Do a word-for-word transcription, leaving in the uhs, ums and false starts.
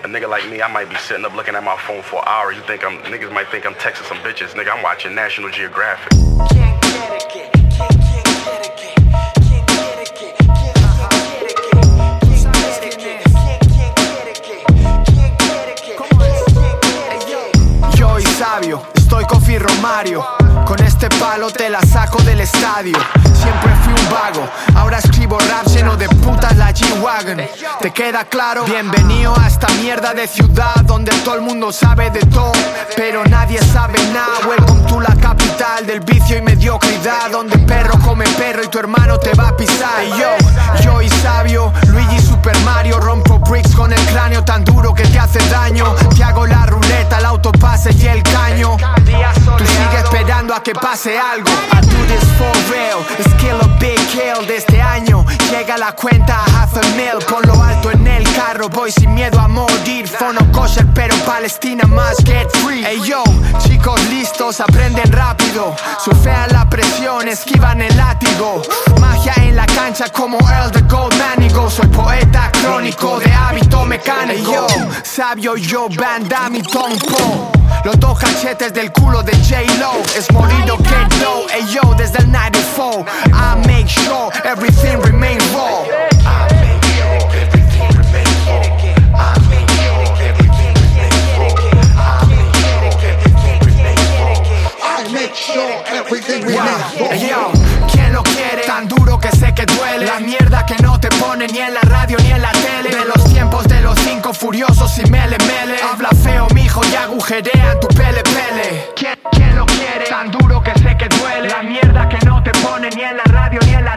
A nigga like me, I might be sitting up looking at my phone for an hour. You think I'm, niggas might think I'm texting some bitches. Nigga, I'm watching National Geographic. Can't get it, get, can't, can't get it, get, can't get it, get, can't, can't get it, get, can't get it, get, can't, can't get it, get, can't get it, get, can't get it, get. Yo y Sabio, estoy con Fi Romario. Con este palo te la saco del estadio. Siempre fui un vago, ahora escribo rap lleno de putas la G-Wagon. ¿Te queda claro? Bienvenido a esta mierda de ciudad donde todo el mundo sabe de todo, pero nadie sabe nada. Welcome to la capital del vicio y mediocridad, donde perro come perro y tu hermano te va a pisar. Y yo, yo y Sabio, Luigi Super Mario, rompo bricks con el cráneo tan duro que te hace daño. Te hago la ruleta, el autopase y el caño. Tú sigues esperando a que pase algo. I do this for real, skill a big kill. De este año llega la cuenta a half a mil. Con lo alto en el carro voy sin miedo a morir. Fono kosher pero Palestina más get free. Ey yo, chicos listos, aprenden rápido. Surfean la presión, esquivan el látigo. Magia en la cancha como Earl the Goldmanigo. Soy poeta crónico de hábito mecánico. Ey yo, Sabio yo, Van Damme y Tom Po. Los dos cachetes del culo de J-Lo. Es morido get low. Ey yo, desde el noventa y cuatro I make sure everything remains raw. I make sure everything remains raw. I make sure everything remains raw. I make sure everything remains raw. I make sure everything remains raw. Ey yo, ¿quién lo quiere? Tan duro que sé que duele. La mierda que no te pone ni en la radio ni en la tele. De los tiempos de los cinco furiosos y mele mele. Habla feo mijo y agujerea tu pele pele. ¿Quién, quién lo quiere? Tan duro que sé que duele. La mierda que no te pone ni en la radio ni en la